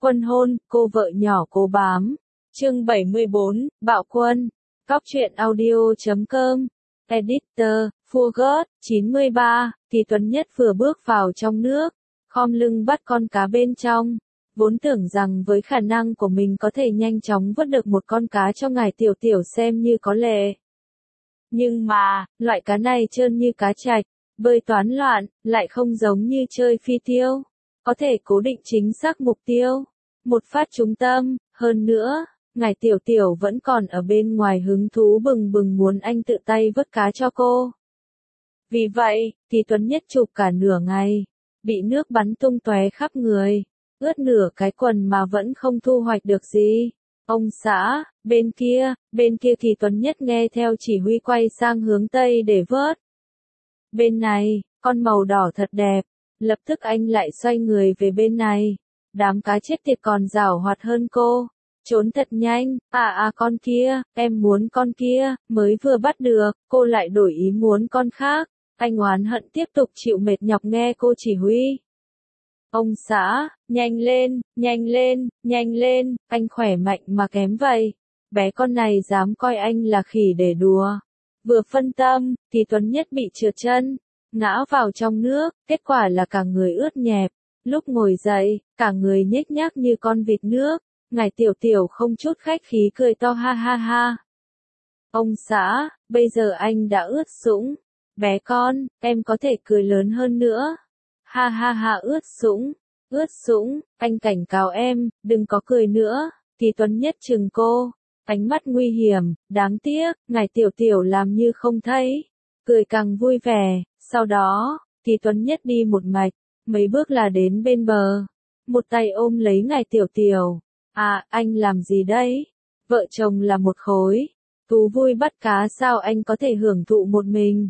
Quân hôn, cô vợ nhỏ cố bám. Chương 74, Bạo quân. Cóc truyện audio.com. Editor, Fugger, 93, thì Tuấn Nhất vừa bước vào trong nước, khom lưng bắt con cá bên trong. Vốn tưởng rằng với khả năng của mình có thể nhanh chóng vớt được một con cá cho ngài tiểu tiểu xem như có lệ. Nhưng mà, loại cá này trơn như cá trạch, bơi toán loạn, lại không giống như chơi phi tiêu. Có thể cố định chính xác mục tiêu. Một phát trúng tâm, hơn nữa, ngài tiểu tiểu vẫn còn ở bên ngoài hứng thú bừng bừng muốn anh tự tay vớt cá cho cô. Vì vậy, thì Tuấn Nhất chụp cả nửa ngày, bị nước bắn tung tóe khắp người, ướt nửa cái quần mà vẫn không thu hoạch được gì. Ông xã, bên kia thì Tuấn Nhất nghe theo chỉ huy quay sang hướng Tây để vớt. Bên này, con màu đỏ thật đẹp, lập tức anh lại xoay người về bên này. Đám cá chết tiệt còn giảo hoạt hơn cô, trốn thật nhanh, con kia, em muốn con kia, mới vừa bắt được, cô lại đổi ý muốn con khác. Anh oán hận tiếp tục chịu mệt nhọc nghe cô chỉ huy. Ông xã, nhanh lên, nhanh lên, nhanh lên, anh khỏe mạnh mà kém vậy. Bé con này dám coi anh là khỉ để đùa. Vừa phân tâm, thì Tuấn Nhất bị trượt chân, ngã vào trong nước, kết quả là cả người ướt nhẹp. Lúc ngồi dậy, cả người nhếch nhác như con vịt nước, ngài tiểu tiểu không chút khách khí cười to ha ha ha. Ông xã, bây giờ anh đã ướt sũng. Bé con, em có thể cười lớn hơn nữa. Ha ha ha ướt sũng, anh cảnh cáo em, đừng có cười nữa. Thì Tuấn Nhất chừng cô, ánh mắt nguy hiểm, đáng tiếc, ngài tiểu tiểu làm như không thấy. Cười càng vui vẻ, sau đó, thì Tuấn Nhất đi một mạch. Mấy bước là đến bên bờ, một tay ôm lấy ngài tiểu tiểu. Anh làm gì đấy? Vợ chồng là một khối, thú vui bắt cá sao anh có thể hưởng thụ một mình?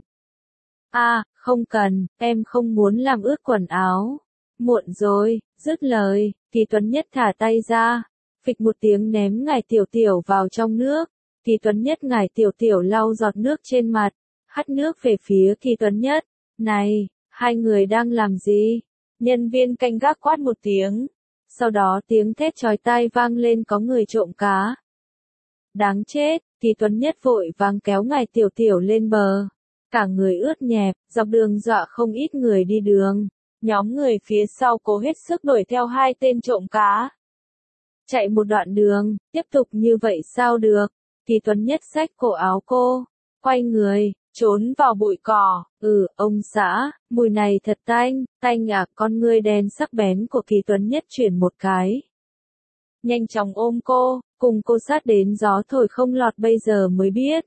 Không cần, em không muốn làm ướt quần áo. Muộn rồi, dứt lời, thì Tuấn Nhất thả tay ra, phịch một tiếng ném ngài tiểu tiểu vào trong nước. Thì Tuấn Nhất ngài tiểu tiểu lau giọt nước trên mặt, hắt nước về phía thì Tuấn Nhất. Này, hai người đang làm gì? Nhân viên canh gác quát một tiếng. Sau đó tiếng thét chói tai vang lên có người trộm cá. Đáng chết, thì Tuấn Nhất vội vàng kéo ngài tiểu tiểu lên bờ. Cả người ướt nhẹp, dọc đường dọa không ít người đi đường. Nhóm người phía sau cố hết sức đuổi theo hai tên trộm cá. Chạy một đoạn đường, tiếp tục như vậy sao được? Thì Tuấn Nhất xách cổ áo cô, quay người, trốn vào bụi cỏ. Ông xã, mùi này thật tanh à, con ngươi đen sắc bén của Kỳ Tuấn Nhất chuyển một cái. Nhanh chóng ôm cô, cùng cô sát đến gió thổi không lọt bây giờ mới biết.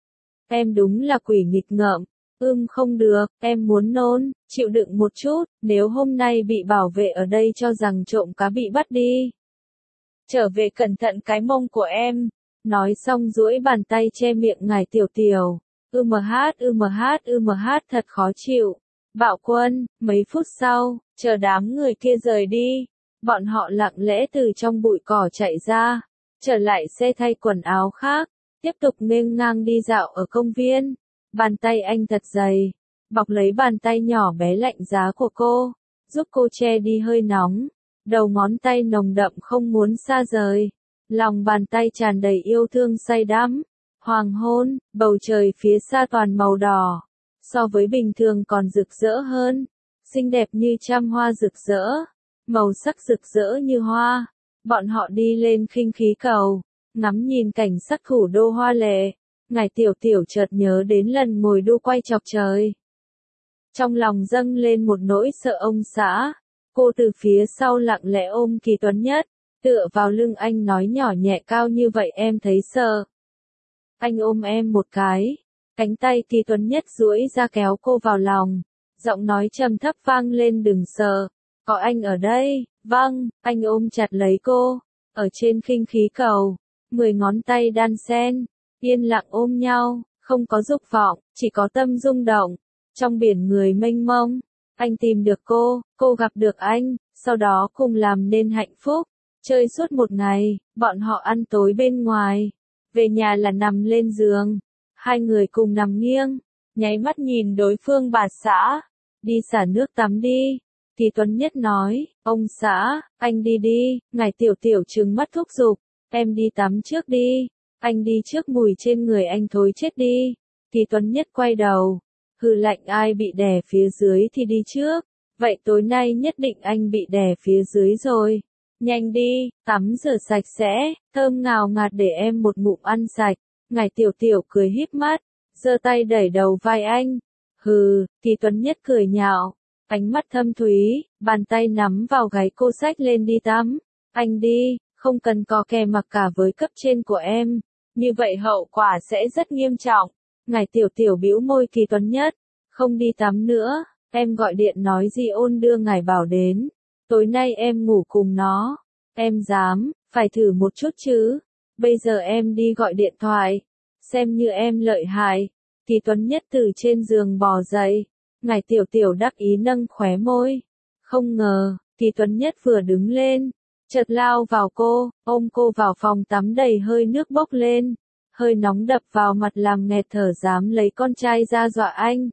Em đúng là quỷ nghịch ngợm, không được, em muốn nôn, chịu đựng một chút, nếu hôm nay bị bảo vệ ở đây cho rằng trộm cá bị bắt đi. Trở về cẩn thận cái mông của em, nói xong duỗi bàn tay che miệng ngài tiểu tiểu. Thật khó chịu. Bạo quân, mấy phút sau, chờ đám người kia rời đi, bọn họ lặng lẽ từ trong bụi cỏ chạy ra, trở lại xe thay quần áo khác, tiếp tục nghênh ngang đi dạo ở công viên. Bàn tay anh thật dày, bọc lấy bàn tay nhỏ bé lạnh giá của cô, giúp cô che đi hơi nóng. Đầu ngón tay nồng đậm không muốn xa rời, lòng bàn tay tràn đầy yêu thương say đắm. Hoàng hôn, bầu trời phía xa toàn màu đỏ, so với bình thường còn rực rỡ hơn, xinh đẹp như trăm hoa rực rỡ, màu sắc rực rỡ như hoa. Bọn họ đi lên khinh khí cầu, ngắm nhìn cảnh sắc thủ đô hoa lệ. Ngài tiểu tiểu chợt nhớ đến lần ngồi đu quay chọc trời. Trong lòng dâng lên một nỗi sợ ông xã. Cô từ phía sau lặng lẽ ôm Kỳ Tuấn Nhất, tựa vào lưng anh nói nhỏ nhẹ cao như vậy em thấy sợ. Anh ôm em một cái, cánh tay Kỳ Tuấn Nhất duỗi ra kéo cô vào lòng, giọng nói trầm thấp vang lên đừng sợ, có anh ở đây. Vâng, anh ôm chặt lấy cô, ở trên khinh khí cầu, 10 ngón tay đan xen, yên lặng ôm nhau, không có dục vọng, chỉ có tâm rung động. Trong biển người mênh mông, anh tìm được cô gặp được anh, sau đó cùng làm nên hạnh phúc, chơi suốt một ngày, bọn họ ăn tối bên ngoài. Về nhà là nằm lên giường, hai người cùng nằm nghiêng, nháy mắt nhìn đối phương bà xã, đi xả nước tắm đi. Kỳ Tuấn Nhất nói, ông xã, anh đi đi, ngài Tiểu Tiểu trừng mắt thúc giục, em đi tắm trước đi, anh đi trước mùi trên người anh thối chết đi. Kỳ Tuấn Nhất quay đầu, hừ lạnh ai bị đè phía dưới thì đi trước, vậy tối nay nhất định anh bị đè phía dưới rồi. Nhanh đi, tắm rửa sạch sẽ, thơm ngào ngạt để em một ngụm ăn sạch. Ngài Tiểu Tiểu cười híp mắt, giơ tay đẩy đầu vai anh. Hừ, Kỳ Tuấn Nhất cười nhạo, ánh mắt thâm thúy, bàn tay nắm vào gáy cô xách lên đi tắm. Anh đi, không cần có kè mặc cả với cấp trên của em, như vậy hậu quả sẽ rất nghiêm trọng. Ngài Tiểu Tiểu bĩu môi. Kỳ Tuấn Nhất, không đi tắm nữa, em gọi điện nói Di Ôn đưa ngài bảo đến, tối nay em ngủ cùng nó. Em dám, phải thử một chút chứ, bây giờ em đi gọi điện thoại, xem như em lợi hại. Kỳ Tuấn Nhất từ trên giường bò dậy, ngài Tiểu Tiểu đắc ý nâng khóe môi. Không ngờ, Kỳ Tuấn Nhất vừa đứng lên, chợt lao vào cô, ôm cô vào phòng tắm đầy hơi nước bốc lên, hơi nóng đập vào mặt làm nghẹt thở, dám lấy con trai ra dọa anh.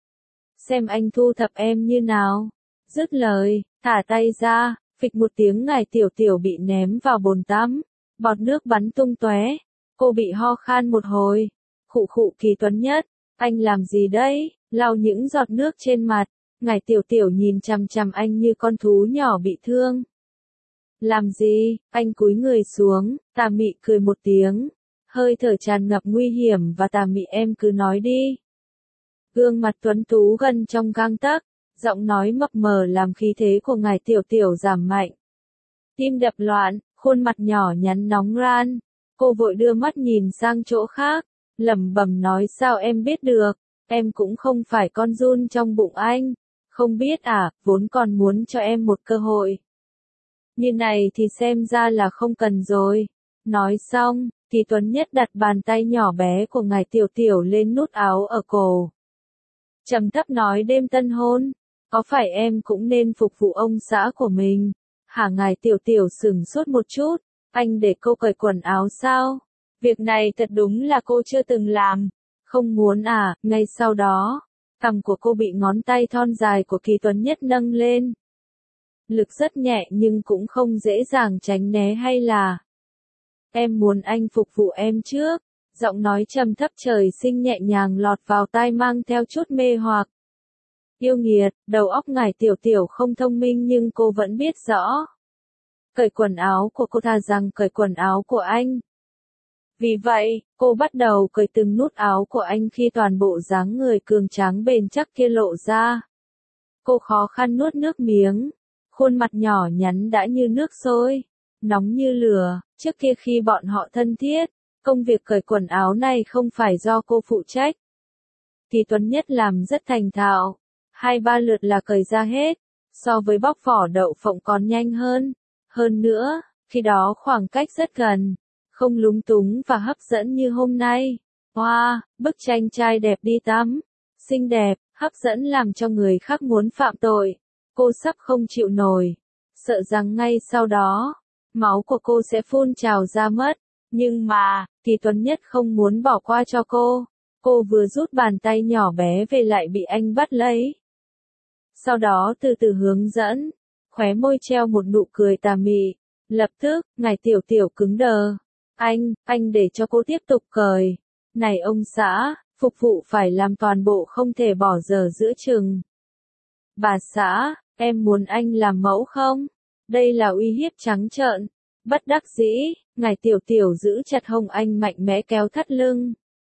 Xem anh thu thập em như nào. Dứt lời, thả tay ra, phịch một tiếng ngài Tiểu Tiểu bị ném vào bồn tắm, bọt nước bắn tung tóe, cô bị ho khan một hồi. Khụ khụ. Kỳ Tuấn Nhất, anh làm gì đấy? Lau những giọt nước trên mặt, ngài Tiểu Tiểu nhìn chằm chằm anh như con thú nhỏ bị thương. Làm gì? Anh cúi người xuống, tà mị cười một tiếng, hơi thở tràn ngập nguy hiểm và tà mị. Em cứ nói đi. Gương mặt tuấn tú gần trong gang tấc, giọng nói mập mờ làm khí thế của ngài Tiểu Tiểu giảm mạnh. Tim đập loạn, khuôn mặt nhỏ nhắn nóng ran, cô vội đưa mắt nhìn sang chỗ khác, lẩm bẩm nói sao em biết được, em cũng không phải con giun trong bụng anh, không biết à, vốn còn muốn cho em một cơ hội. Như này thì xem ra là không cần rồi. Nói xong, Kỳ Tuấn Nhất đặt bàn tay nhỏ bé của ngài Tiểu Tiểu lên nút áo ở cổ. Trầm thấp nói đêm tân hôn, có phải em cũng nên phục vụ ông xã của mình? Hả? Ngài Tiểu Tiểu sửng sốt một chút, anh để cô cởi quần áo sao? Việc này thật đúng là cô chưa từng làm. Không muốn à? Ngay sau đó, cằm của cô bị ngón tay thon dài của Kỳ Tuấn Nhất nâng lên. Lực rất nhẹ nhưng cũng không dễ dàng tránh né. Hay là em muốn anh phục vụ em trước? Giọng nói trầm thấp trời sinh nhẹ nhàng lọt vào tai mang theo chút mê hoặc. Yêu nghiệt, đầu óc ngài Tiểu Tiểu không thông minh nhưng cô vẫn biết rõ. Cởi quần áo của cô thà rằng cởi quần áo của anh. Vì vậy, cô bắt đầu cởi từng nút áo của anh khi toàn bộ dáng người cường tráng bền chắc kia lộ ra. Cô khó khăn nuốt nước miếng, khuôn mặt nhỏ nhắn đã như nước sôi, nóng như lửa. Trước kia khi bọn họ thân thiết, công việc cởi quần áo này không phải do cô phụ trách. Kỳ Tuấn Nhất làm rất thành thạo, 2-3 lượt là cởi ra hết, so với bóc vỏ đậu phộng còn nhanh hơn. Hơn nữa, khi đó khoảng cách rất gần, không lúng túng và hấp dẫn như hôm nay. Wow, bức tranh trai đẹp đi tắm, xinh đẹp, hấp dẫn làm cho người khác muốn phạm tội. Cô sắp không chịu nổi, sợ rằng ngay sau đó, máu của cô sẽ phun trào ra mất. Nhưng mà, Kỳ Tuấn Nhất không muốn bỏ qua cho cô. Cô vừa rút bàn tay nhỏ bé về lại bị anh bắt lấy. Sau đó từ từ hướng dẫn, khóe môi treo một nụ cười tà mị. Lập tức, ngài Tiểu Tiểu cứng đờ. Anh để cho cô tiếp tục cởi. Này ông xã, phục vụ phải làm toàn bộ, không thể bỏ dở giữa chừng. Bà xã, em muốn anh làm mẫu không? Đây là uy hiếp trắng trợn. Bất đắc dĩ, ngài Tiểu Tiểu giữ chặt hông anh mạnh mẽ kéo thắt lưng.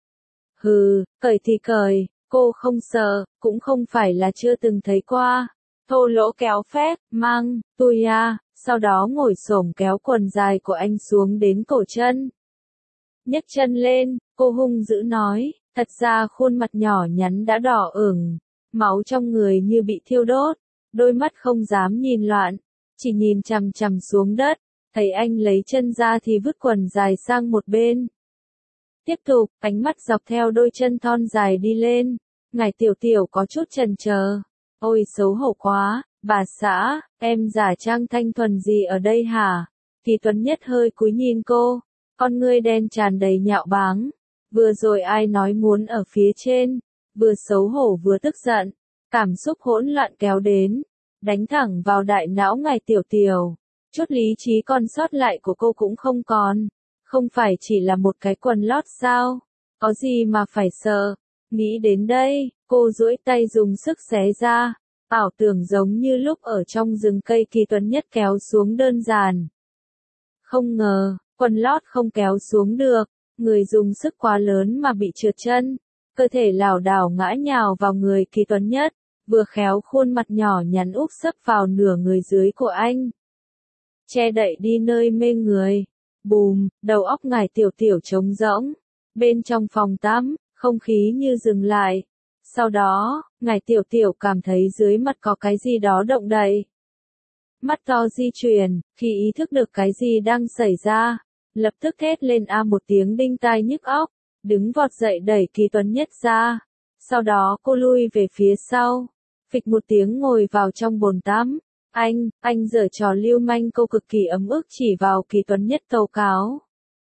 Hừ, cởi thì cởi, cô không sợ, cũng không phải là chưa từng thấy qua. Thô lỗ kéo phép, mang, tui à, sau đó ngồi xổm kéo quần dài của anh xuống đến cổ chân. Nhấc chân lên, cô hung dữ nói, thật ra khuôn mặt nhỏ nhắn đã đỏ ửng, máu trong người như bị thiêu đốt, đôi mắt không dám nhìn loạn, chỉ nhìn chằm chằm xuống đất. Thấy anh lấy chân ra thì vứt quần dài sang một bên. Tiếp tục, ánh mắt dọc theo đôi chân thon dài đi lên. Ngài Tiểu Tiểu có chút chần chờ. Ôi xấu hổ quá, bà xã, em giả trang thanh thuần gì ở đây hả? Kỳ Tuấn Nhất hơi cúi nhìn cô, con ngươi đen tràn đầy nhạo báng. Vừa rồi ai nói muốn ở phía trên, vừa xấu hổ vừa tức giận, cảm xúc hỗn loạn kéo đến. đánh thẳng vào đại não ngài Tiểu Tiểu. Chút lý trí còn sót lại của cô cũng không còn. Không phải chỉ là một cái quần lót sao? Có gì mà phải sợ? Nghĩ đến đây, cô duỗi tay dùng sức xé ra. Ảo tưởng giống như lúc ở trong rừng cây Kỳ Tuấn Nhất kéo xuống đơn giản. Không ngờ, quần lót không kéo xuống được. Người dùng sức quá lớn mà bị trượt chân. Cơ thể lảo đảo ngã nhào vào người Kỳ Tuấn Nhất. Vừa khéo khuôn mặt nhỏ nhắn úp sấp vào nửa người dưới của anh. Che đậy đi nơi mê người. Bùm, đầu óc ngài Tiểu Tiểu trống rỗng. Bên trong phòng tắm, không khí như dừng lại. Sau đó, ngài Tiểu Tiểu cảm thấy dưới mặt có cái gì đó động đậy. Mắt to di chuyển, khi ý thức được cái gì đang xảy ra, lập tức thét lên a một tiếng đinh tai nhức óc, đứng vọt dậy đẩy Kỳ Tuấn Nhất ra. Sau đó cô lui về phía sau, phịch một tiếng ngồi vào trong bồn tắm. Anh giở trò lưu manh, cô cực kỳ ấm ức chỉ vào Kỳ Tuấn Nhất tố cáo.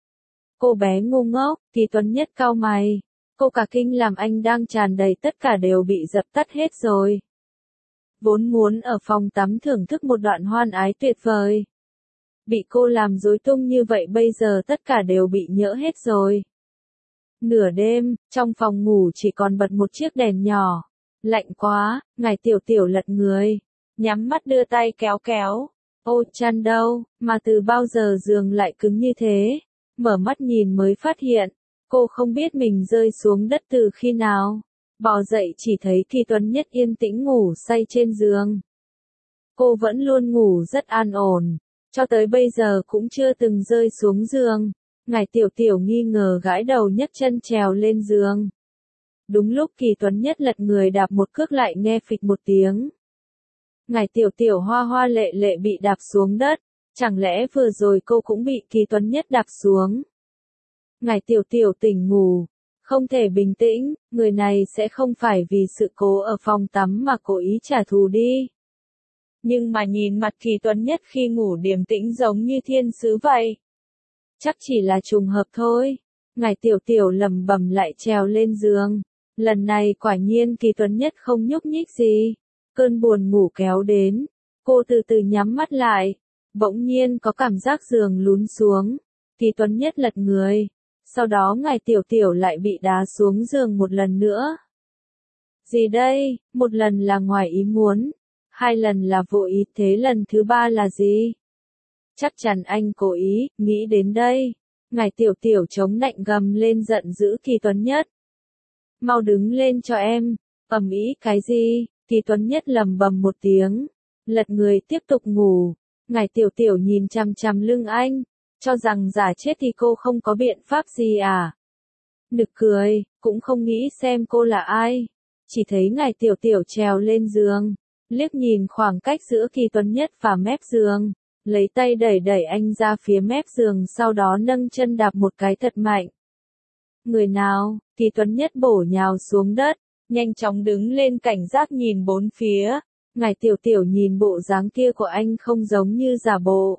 Cô bé ngu ngốc, Kỳ Tuấn Nhất cau mày. Cô cả kinh làm anh đang tràn đầy tất cả đều bị dập tắt hết rồi. Vốn muốn ở phòng tắm thưởng thức một đoạn hoan ái tuyệt vời. Bị cô làm rối tung như vậy bây giờ tất cả đều bị nhỡ hết rồi. Nửa đêm, trong phòng ngủ chỉ còn bật một chiếc đèn nhỏ. Lạnh quá, ngài Tiểu Tiểu lật người. Nhắm mắt đưa tay kéo kéo. Ô chăn đâu, mà từ bao giờ giường lại cứng như thế. Mở mắt nhìn mới phát hiện. Cô không biết mình rơi xuống đất từ khi nào. Bò dậy chỉ thấy Kỳ Tuấn Nhất yên tĩnh ngủ say trên giường. Cô vẫn luôn ngủ rất an ổn. Cho tới bây giờ cũng chưa từng rơi xuống giường. Ngài Tiểu Tiểu nghi ngờ gãi đầu nhấc chân trèo lên giường. Đúng lúc Kỳ Tuấn Nhất lật người đạp một cước lại nghe phịch một tiếng. Ngài Tiểu Tiểu hoa hoa lệ lệ bị đạp xuống đất. Chẳng lẽ vừa rồi cô cũng bị Kỳ Tuấn Nhất đạp xuống? Ngài Tiểu Tiểu tỉnh ngủ. Không thể bình tĩnh, người này sẽ không phải vì sự cố ở phòng tắm mà cố ý trả thù đi. Nhưng mà nhìn mặt Kỳ Tuấn Nhất khi ngủ điềm tĩnh giống như thiên sứ vậy. Chắc chỉ là trùng hợp thôi. Ngài Tiểu Tiểu lẩm bẩm lại trèo lên giường. Lần này quả nhiên Kỳ Tuấn Nhất không nhúc nhích gì. Cơn buồn ngủ kéo đến. Cô từ từ nhắm mắt lại. Bỗng nhiên có cảm giác giường lún xuống. Kỳ Tuấn Nhất lật người. Sau đó ngài Tiểu Tiểu lại bị đá xuống giường một lần nữa. Gì đây? Một lần là ngoài ý muốn. 2 lần là vô ý, thế lần thứ 3 là gì? Chắc chắn anh cố ý, nghĩ đến đây. Ngài Tiểu Tiểu chống nạnh gầm lên giận dữ Kỳ Tuấn Nhất. Mau đứng lên cho em. Ầm ĩ cái gì? Kỳ Tuấn Nhất lầm bầm một tiếng. Lật người tiếp tục ngủ. Ngài Tiểu Tiểu nhìn chằm chằm lưng anh. Cho rằng giả chết thì cô không có biện pháp gì à? Nực cười, cũng không nghĩ xem cô là ai. Chỉ thấy ngài Tiểu Tiểu trèo lên giường. Liếc nhìn khoảng cách giữa Kỳ Tuấn Nhất và mép giường. Lấy tay đẩy đẩy anh ra phía mép giường, sau đó nâng chân đạp một cái thật mạnh. Người nào? Kỳ Tuấn Nhất bổ nhào xuống đất. Nhanh chóng đứng lên cảnh giác nhìn bốn phía. Ngài Tiểu Tiểu nhìn bộ dáng kia của anh không giống như giả bộ.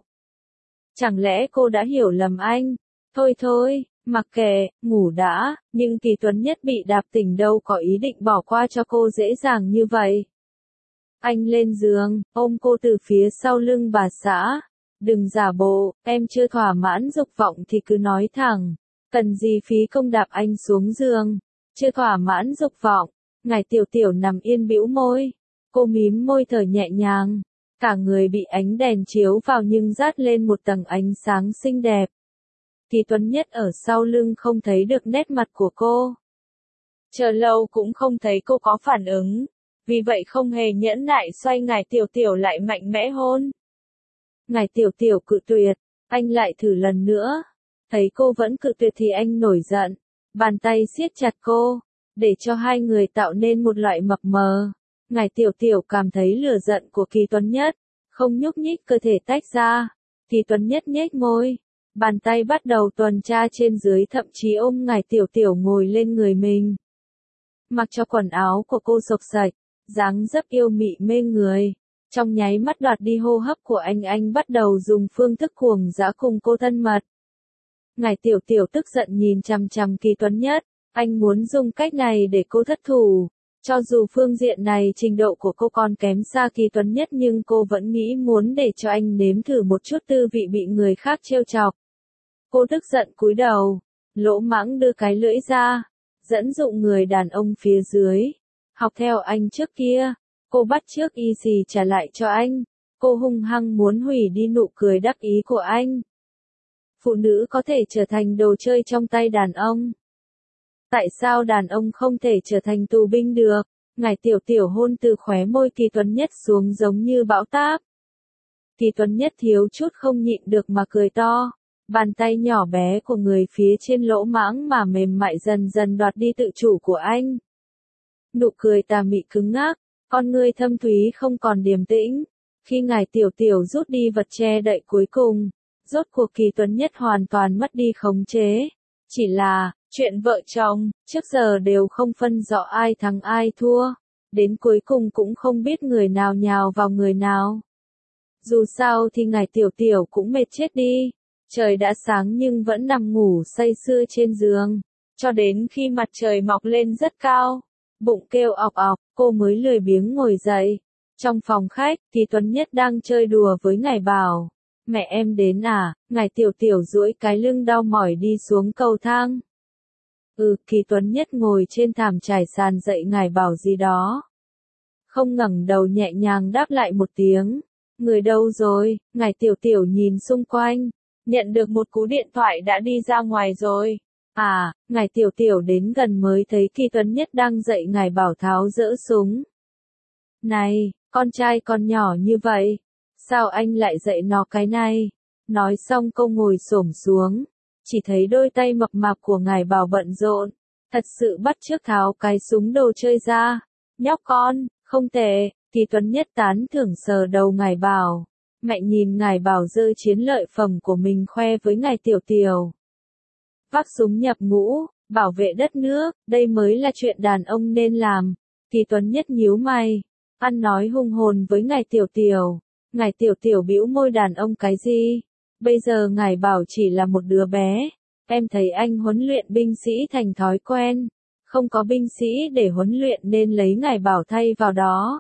Chẳng lẽ cô đã hiểu lầm anh? Thôi thôi, mặc kệ, ngủ đã, nhưng Kỳ Tuấn Nhất bị đạp tỉnh đâu có ý định bỏ qua cho cô dễ dàng như vậy. Anh lên giường, ôm cô từ phía sau lưng bà xã. Đừng giả bộ, em chưa thỏa mãn dục vọng thì cứ nói thẳng. Cần gì phí công đạp anh xuống giường. Chưa thỏa mãn dục vọng. Ngài Tiểu Tiểu nằm yên bĩu môi. Cô mím môi thở nhẹ nhàng. Cả người bị ánh đèn chiếu vào nhưng rát lên một tầng ánh sáng xinh đẹp. Kỳ Tuấn Nhất ở sau lưng không thấy được nét mặt của cô. Chờ lâu cũng không thấy cô có phản ứng. Vì vậy không hề nhẫn nại xoay ngài Tiểu Tiểu lại mạnh mẽ hôn. Ngài Tiểu Tiểu cự tuyệt. Anh lại thử lần nữa. Thấy cô vẫn cự tuyệt thì anh nổi giận. Bàn tay siết chặt cô. Để cho hai người tạo nên một loại mập mờ. Ngài Tiểu Tiểu cảm thấy lửa giận của Kỳ Tuấn Nhất. Không nhúc nhích, cơ thể tách ra. Kỳ Tuấn Nhất nhếch môi. Bàn tay bắt đầu tuần tra trên dưới, thậm chí ôm ngài Tiểu Tiểu ngồi lên người mình. Mặc cho quần áo của cô xộc xạch. Dáng dấp yêu mị mê người. Trong nháy mắt đoạt đi hô hấp của anh bắt đầu dùng phương thức cuồng dã cùng cô thân mật. Ngài Tiểu Tiểu tức giận nhìn chằm chằm Kỳ Tuấn Nhất. Anh muốn dùng cách này để cô thất thủ. Cho dù phương diện này trình độ của cô còn kém xa Kỳ Tuấn Nhất nhưng cô vẫn nghĩ muốn để cho anh nếm thử một chút tư vị bị người khác trêu chọc. Cô tức giận cúi đầu, lỗ mãng đưa cái lưỡi ra, dẫn dụ người đàn ông phía dưới. Học theo anh trước kia, cô bắt chước y xì trả lại cho anh. Cô hung hăng muốn hủy đi nụ cười đắc ý của anh. Phụ nữ có thể trở thành đồ chơi trong tay đàn ông. Tại sao đàn ông không thể trở thành tù binh được? Ngải Tiểu Tiểu hôn từ khóe môi Kỳ Tuấn Nhất xuống giống như bão táp. Kỳ Tuấn Nhất thiếu chút không nhịn được mà cười to. Bàn tay nhỏ bé của người phía trên lỗ mãng mà mềm mại dần dần đoạt đi tự chủ của anh. Nụ cười tà mị cứng ngắc, con ngươi thâm thúy không còn điềm tĩnh. Khi Ngải Tiểu Tiểu rút đi vật che đậy cuối cùng, rốt cuộc Kỳ Tuấn Nhất hoàn toàn mất đi khống chế. Chỉ là, chuyện vợ chồng, trước giờ đều không phân rõ ai thắng ai thua. Đến cuối cùng cũng không biết người nào nhào vào người nào. Dù sao thì Ngải Tiểu Tiểu cũng mệt chết đi. Trời đã sáng nhưng vẫn nằm ngủ say sưa trên giường. Cho đến khi mặt trời mọc lên rất cao, bụng kêu ọc ọc, cô mới lười biếng ngồi dậy. Trong phòng khách, Kỳ Tuấn Nhất đang chơi đùa với Ngải Bảo. Mẹ em đến à? Ngải Tiểu Tiểu duỗi cái lưng đau mỏi đi xuống cầu thang. Kỳ Tuấn Nhất ngồi trên thảm trải sàn dạy Ngải Bảo gì đó. Không ngẩng đầu nhẹ nhàng đáp lại một tiếng. Người đâu rồi? Ngải Tiểu Tiểu nhìn xung quanh. Nhận được một cú điện thoại đã đi ra ngoài rồi. Ngải Tiểu Tiểu đến gần mới thấy Kỳ Tuấn Nhất đang dạy Ngải Bảo tháo dỡ súng. Này, con trai con nhỏ như vậy, sao anh lại dạy nó cái này? Nói xong cô ngồi xổm xuống, chỉ thấy đôi tay mập mạp của Ngải Bảo bận rộn, thật sự bắt chước tháo cái súng đồ chơi ra. Nhóc con, không tệ. Kỳ Tuấn Nhất tán thưởng sờ đầu Ngải Bảo. Mẹ nhìn Ngải Bảo giơ chiến lợi phẩm của mình khoe với Ngải Tiểu Tiểu. Vác súng nhập ngũ, bảo vệ đất nước, đây mới là chuyện đàn ông nên làm. Kỳ Tuấn Nhất nhíu mày, ăn nói hùng hồn với Ngải Tiểu Tiểu. Ngải Tiểu Tiểu bĩu môi, đàn ông cái gì? Bây giờ Ngải Bảo chỉ là một đứa bé. Em thấy anh huấn luyện binh sĩ thành thói quen. Không có binh sĩ để huấn luyện nên lấy Ngải Bảo thay vào đó.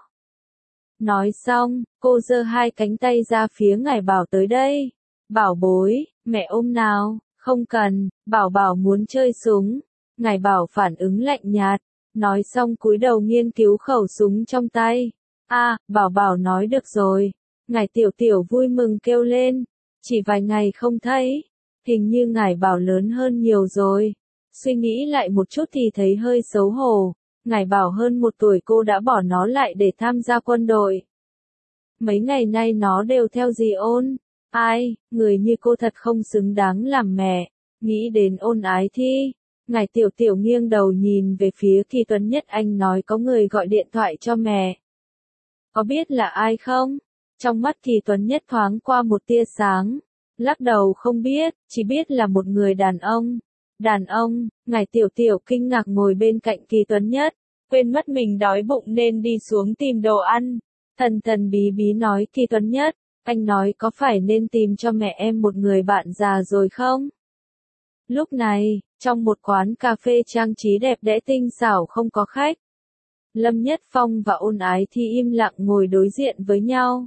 Nói xong, cô giơ hai cánh tay ra phía Ngải Bảo, tới đây. Bảo bối, mẹ ôm nào. Không cần, Bảo Bảo muốn chơi súng. Ngải Bảo phản ứng lạnh nhạt. Nói xong cúi đầu nghiên cứu khẩu súng trong tay. Bảo Bảo nói được rồi. Ngải Tiểu Tiểu vui mừng kêu lên. Chỉ vài ngày không thấy, hình như Ngải Bảo lớn hơn nhiều rồi. Suy nghĩ lại một chút thì thấy hơi xấu hổ. Ngải Bảo hơn 1 tuổi cô đã bỏ nó lại để tham gia quân đội. Mấy ngày nay nó đều theo dì Ôn. Người như cô thật không xứng đáng làm mẹ. Nghĩ đến Ôn Ái Thi, Ngải Tiểu Tiểu nghiêng đầu nhìn về phía Kỳ Tuấn Nhất. Anh nói có người gọi điện thoại cho mẹ. Có biết là ai không? Trong mắt Kỳ Tuấn Nhất thoáng qua một tia sáng. Lắc đầu không biết, chỉ biết là một người đàn ông. Đàn ông. Ngải Tiểu Tiểu kinh ngạc ngồi bên cạnh Kỳ Tuấn Nhất, quên mất mình đói bụng nên đi xuống tìm đồ ăn. Thần thần bí bí nói, Kỳ Tuấn Nhất, anh nói có phải nên tìm cho mẹ em một người bạn già rồi không? Lúc này, trong một quán cà phê trang trí đẹp đẽ tinh xảo không có khách. Lâm Nhất Phong và Ôn Ái Thi im lặng ngồi đối diện với nhau.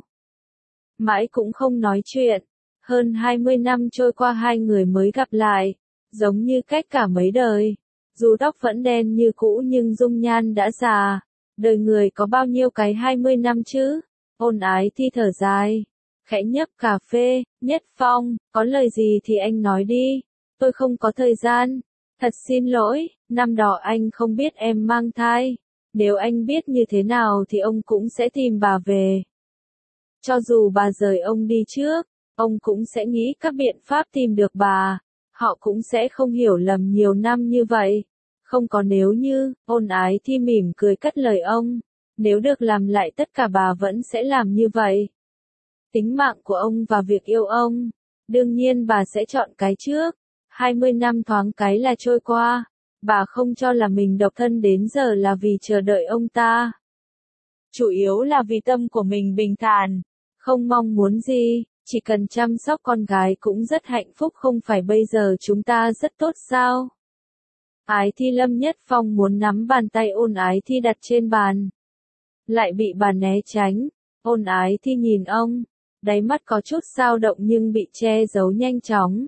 Mãi cũng không nói chuyện. Hơn 20 năm trôi qua hai người mới gặp lại. Giống như cách cả mấy đời. Dù tóc vẫn đen như cũ nhưng dung nhan đã già. Đời người có bao nhiêu cái 20 năm chứ? Ôn Ái Thi thở dài. Khẽ nhấp cà phê. Nhất Phong, có lời gì thì anh nói đi. Tôi không có thời gian. Thật xin lỗi, năm đó anh không biết em mang thai. Nếu anh biết như thế nào thì ông cũng sẽ tìm bà về. Cho dù bà rời ông đi trước, ông cũng sẽ nghĩ các biện pháp tìm được bà. Họ cũng sẽ không hiểu lầm nhiều năm như vậy. Không có nếu như. Ôn Ái Thi mỉm cười cất lời ông. Nếu được làm lại tất cả bà vẫn sẽ làm như vậy. Tính mạng của ông và việc yêu ông. Đương nhiên bà sẽ chọn cái trước. 20 năm thoáng cái là trôi qua. Bà không cho là mình độc thân đến giờ là vì chờ đợi ông ta. Chủ yếu là vì tâm của mình bình thản. Không mong muốn gì, chỉ cần chăm sóc con gái cũng rất hạnh phúc, không phải bây giờ chúng ta rất tốt sao? Ái Thi Lâm Nhất Phong muốn nắm bàn tay Ôn Ái Thi đặt trên bàn. Lại bị bà né tránh. Ôn Ái Thi nhìn ông. Đáy mắt có chút dao động nhưng bị che giấu nhanh chóng.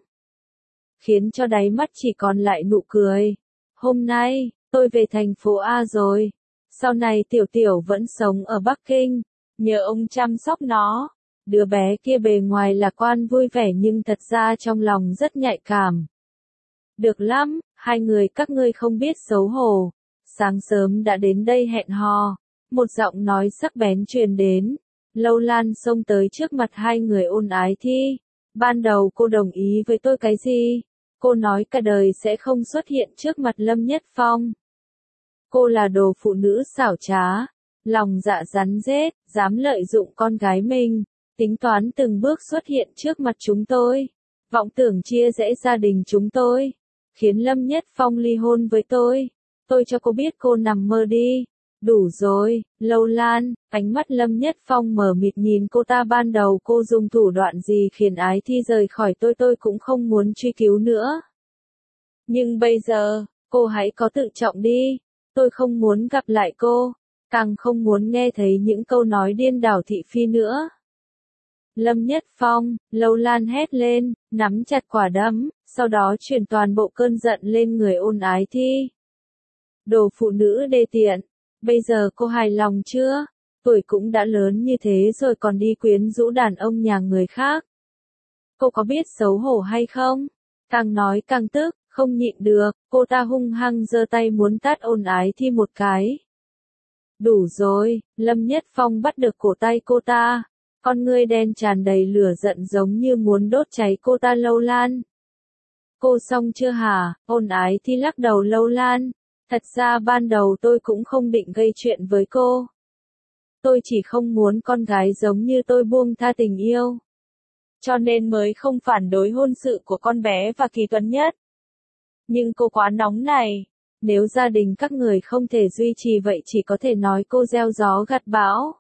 Khiến cho đáy mắt chỉ còn lại nụ cười. Hôm nay, tôi về thành phố A rồi. Sau này Tiểu Tiểu vẫn sống ở Bắc Kinh. Nhờ ông chăm sóc nó. Đứa bé kia bề ngoài lạc quan vui vẻ nhưng thật ra trong lòng rất nhạy cảm. Được lắm, hai người các ngươi không biết xấu hổ. Sáng sớm đã đến đây hẹn hò. Một giọng nói sắc bén truyền đến. Lâu Lan xông tới trước mặt hai người Ôn Ái Thi. Ban đầu cô đồng ý với tôi cái gì? Cô nói cả đời sẽ không xuất hiện trước mặt Lâm Nhất Phong. Cô là đồ phụ nữ xảo trá. Lòng dạ rắn rết, dám lợi dụng con gái mình. Tính toán từng bước xuất hiện trước mặt chúng tôi. Vọng tưởng chia rẽ gia đình chúng tôi. Khiến Lâm Nhất Phong ly hôn với tôi. Tôi cho cô biết cô nằm mơ đi. Đủ rồi, Lâu Lan. Ánh mắt Lâm Nhất Phong mờ mịt nhìn cô ta. Ban đầu cô dùng thủ đoạn gì khiến Ái Thi rời khỏi tôi cũng không muốn truy cứu nữa. Nhưng bây giờ, cô hãy có tự trọng đi. Tôi không muốn gặp lại cô. Càng không muốn nghe thấy những câu nói điên đảo thị phi nữa. Lâm Nhất Phong, Lâu Lan hét lên, nắm chặt quả đấm, sau đó chuyển toàn bộ cơn giận lên người Ôn Ái Thi. Đồ phụ nữ đê tiện, bây giờ cô hài lòng chưa? Tuổi cũng đã lớn như thế rồi còn đi quyến rũ đàn ông nhà người khác. Cô có biết xấu hổ hay không? Càng nói càng tức, không nhịn được, cô ta hung hăng giơ tay muốn tát Ôn Ái Thi một cái. Đủ rồi, Lâm Nhất Phong bắt được cổ tay cô ta. Con ngươi đen tràn đầy lửa giận giống như muốn đốt cháy cô ta. Lâu Lan. Cô xong chưa hả? Ôn Ái Thi lắc đầu. Lâu Lan. Thật ra ban đầu tôi cũng không định gây chuyện với cô. Tôi chỉ không muốn con gái giống như tôi buông tha tình yêu. Cho nên mới không phản đối hôn sự của con bé và Kỳ Tuấn Nhất. Nhưng cô quá nóng này. Nếu gia đình các người không thể duy trì vậy chỉ có thể nói cô gieo gió gặt bão.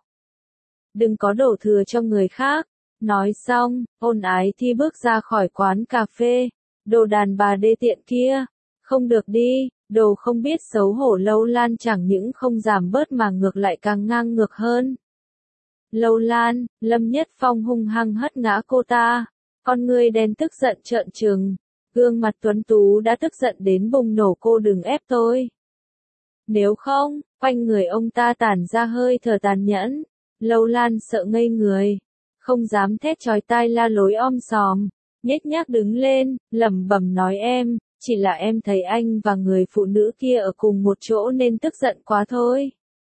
Đừng có đổ thừa cho người khác. Nói xong, Ôn Ái Thi bước ra khỏi quán cà phê. Đồ đàn bà đê tiện kia. Không được đi, đồ không biết xấu hổ. Lâu Lan chẳng những không giảm bớt mà ngược lại càng ngang ngược hơn. Lâu Lan, Lâm Nhất Phong hung hăng hất ngã cô ta. Con ngươi đen tức giận trợn trừng. Gương mặt tuấn tú đã tức giận đến bùng nổ. Cô đừng ép tôi. Nếu không, quanh người ông ta tản ra hơi thở tàn nhẫn. Lâu Lan sợ ngây người. Không dám thét chói tai la lối om sòm. Nhếch nhác đứng lên, lẩm bẩm nói em, chỉ là em thấy anh và người phụ nữ kia ở cùng một chỗ nên tức giận quá thôi.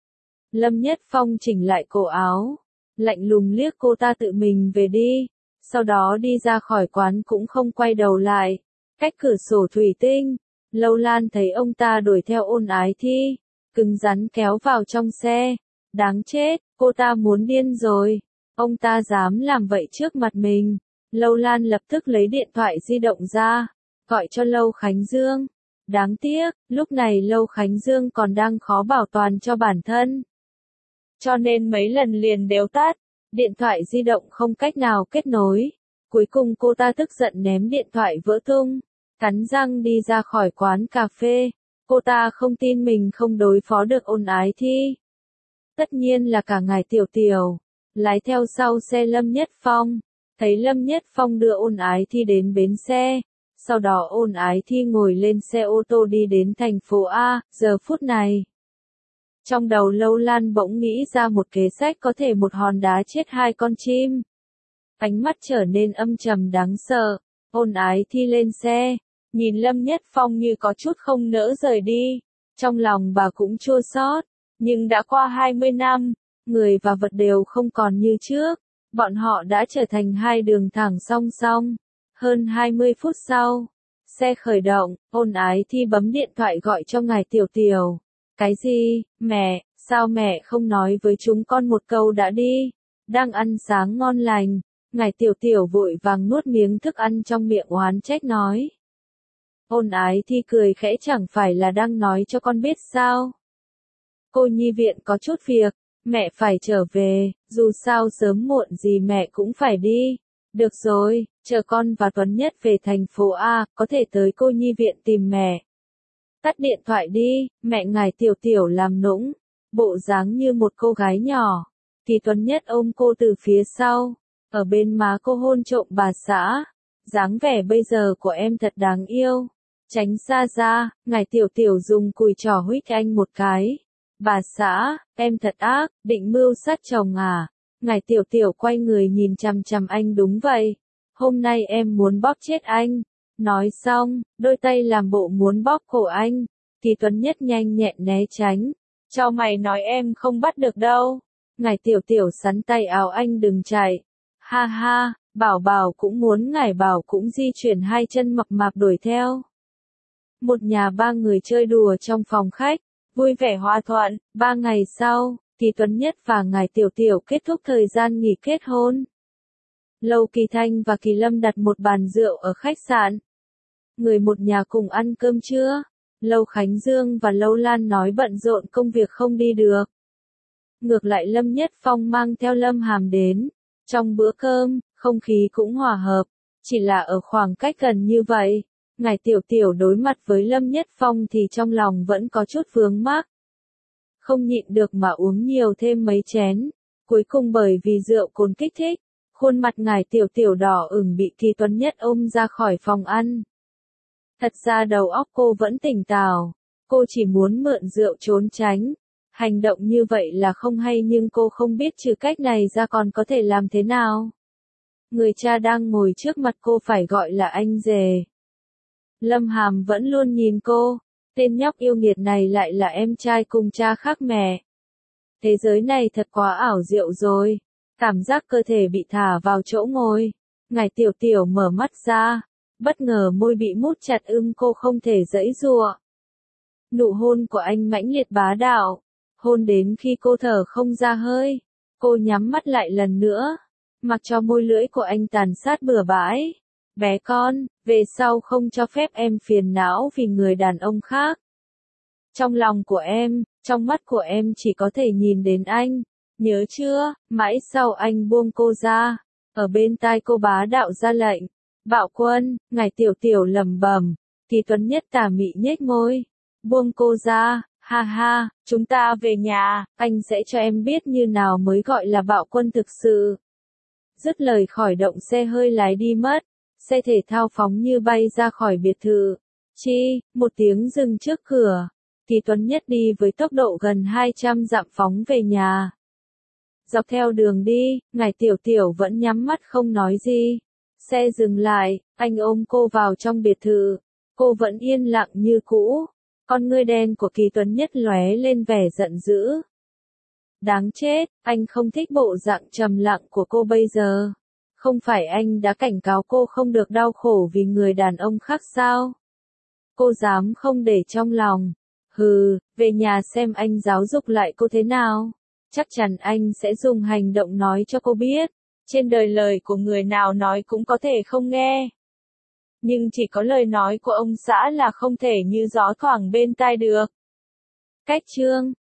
Lâm Nhất Phong chỉnh lại cổ áo. Lạnh lùng liếc cô ta. Tự mình về đi. Sau đó đi ra khỏi quán cũng không quay đầu lại. Cách cửa sổ thủy tinh. Lâu Lan thấy ông ta đuổi theo Ôn Ái Thi. Cứng rắn kéo vào trong xe. Đáng chết, cô ta muốn điên rồi. Ông ta dám làm vậy trước mặt mình. Lâu Lan lập tức lấy điện thoại di động ra. Gọi cho Lâu Khánh Dương. Đáng tiếc, lúc này Lâu Khánh Dương còn đang khó bảo toàn cho bản thân. Cho nên mấy lần liền đều tắt. Điện thoại di động không cách nào kết nối. Cuối cùng cô ta tức giận ném điện thoại vỡ tung. Cắn răng đi ra khỏi quán cà phê. Cô ta không tin mình không đối phó được Ôn Ái Thi. Tất nhiên là cả ngài Tiểu Tiểu. Lái theo sau xe Lâm Nhất Phong. Thấy Lâm Nhất Phong đưa Ôn Ái Thi đến bến xe. Sau đó Ôn Ái Thi ngồi lên xe ô tô đi đến thành phố A. Giờ phút này. Trong đầu Lâu Lan bỗng nghĩ ra một kế sách có thể một hòn đá chết hai con chim. Ánh mắt trở nên âm trầm đáng sợ. Ôn Ái Thi lên xe. Nhìn Lâm Nhất Phong như có chút không nỡ rời đi. Trong lòng bà cũng chua xót. Nhưng đã qua 20 năm, người và vật đều không còn như trước. Bọn họ đã trở thành hai đường thẳng song song. Hơn 20 phút sau, xe khởi động, Ôn Ái Thi bấm điện thoại gọi cho ngài Tiểu Tiểu. Cái gì, mẹ, sao mẹ không nói với chúng con một câu đã đi? Đang ăn sáng ngon lành, ngài Tiểu Tiểu vội vàng nuốt miếng thức ăn trong miệng oán trách nói. Ôn Ái Thi cười khẽ, chẳng phải là đang nói cho con biết sao? Cô nhi viện có chút việc, mẹ phải trở về, dù sao sớm muộn gì mẹ cũng phải đi. Được rồi, chờ con và Tuấn Nhất về thành phố A, có thể tới cô nhi viện tìm mẹ. Tắt điện thoại đi, mẹ ngài Tiểu Tiểu làm nũng, bộ dáng như một cô gái nhỏ. Thì Tuấn Nhất ôm cô từ phía sau, ở bên má cô hôn trộm bà xã. Dáng vẻ bây giờ của em thật đáng yêu. Tránh xa ra, ngài Tiểu Tiểu dùng cùi trỏ huých anh một cái. Bà xã, em thật ác, định mưu sát chồng à? Ngài Tiểu Tiểu quay người nhìn chằm chằm anh đúng vậy. Hôm nay em muốn bóp chết anh. Nói xong, đôi tay làm bộ muốn bóp cổ anh. Thì Tuấn Nhất nhanh nhẹn né tránh. Cho mày nói em không bắt được đâu. Ngài Tiểu Tiểu sắn tay áo anh đừng chạy. Ha ha, Bảo Bảo cũng muốn ngài Bảo cũng di chuyển hai chân mập mạp đuổi theo. Một nhà ba người chơi đùa trong phòng khách, vui vẻ hòa thuận. 3 ngày sau, thì Tuấn Nhất và ngài Tiểu Tiểu kết thúc thời gian nghỉ kết hôn. Lâu Kỳ Thanh và Kỳ Lâm đặt một bàn rượu ở khách sạn. Người một nhà cùng ăn cơm trưa. Lâu Khánh Dương và Lâu Lan nói bận rộn công việc không đi được. Ngược lại Lâm Nhất Phong mang theo Lâm Hàm đến. Trong bữa cơm, không khí cũng hòa hợp. Chỉ là ở khoảng cách gần như vậy. Ngài Tiểu Tiểu đối mặt với Lâm Nhất Phong thì trong lòng vẫn có chút vướng mắc. Không nhịn được mà uống nhiều thêm mấy chén. Cuối cùng bởi vì rượu cồn kích thích, khuôn mặt ngài Tiểu Tiểu đỏ ửng bị Kỳ Tuấn Nhất ôm ra khỏi phòng ăn. Thật ra đầu óc cô vẫn tỉnh táo, cô chỉ muốn mượn rượu trốn tránh. Hành động như vậy là không hay nhưng cô không biết trừ cách này ra còn có thể làm thế nào. Người cha đang ngồi trước mặt cô phải gọi là anh rể. Lâm Hàm vẫn luôn nhìn cô, tên nhóc yêu nghiệt này lại là em trai cùng cha khác mẹ. Thế giới này thật quá ảo diệu rồi, cảm giác cơ thể bị thả vào chỗ ngồi. Ngài Tiểu Tiểu mở mắt ra, bất ngờ môi bị mút chặt cô không thể giãy giụa. Nụ hôn của anh mãnh liệt bá đạo, hôn đến khi cô thở không ra hơi. Cô nhắm mắt lại lần nữa, mặc cho môi lưỡi của anh tàn sát bừa bãi. Bé con, về sau không cho phép em phiền não vì người đàn ông khác. Trong lòng của em, trong mắt của em chỉ có thể nhìn đến anh. Nhớ chưa? Mãi sau anh buông cô ra. Ở bên tai cô bá đạo ra lệnh. Bạo Quân, ngài Tiểu Tiểu lẩm bẩm. Thì Tuấn Nhất tà mị nhếch môi. Buông cô ra, ha ha, chúng ta về nhà, anh sẽ cho em biết như nào mới gọi là bạo quân thực sự. Dứt lời khỏi động xe hơi lái đi mất. Xe thể thao phóng như bay ra khỏi biệt thự. Một tiếng dừng trước cửa. Thì Tuấn Nhất đi với tốc độ gần 200 dặm phóng về nhà. Dọc theo đường đi, ngài Tiểu Tiểu vẫn nhắm mắt không nói gì. Xe dừng lại, anh ôm cô vào trong biệt thự. Cô vẫn yên lặng như cũ. Con ngươi đen của Kỳ Tuấn Nhất lóe lên vẻ giận dữ. Đáng chết, anh không thích bộ dạng trầm lặng của cô bây giờ. Không phải anh đã cảnh cáo cô không được đau khổ vì người đàn ông khác sao? Cô dám không để trong lòng. Hừ, về nhà xem anh giáo dục lại cô thế nào. Chắc chắn anh sẽ dùng hành động nói cho cô biết. Trên đời lời của người nào nói cũng có thể không nghe. Nhưng chỉ có lời nói của ông xã là không thể như gió thoảng bên tai được. Cách chương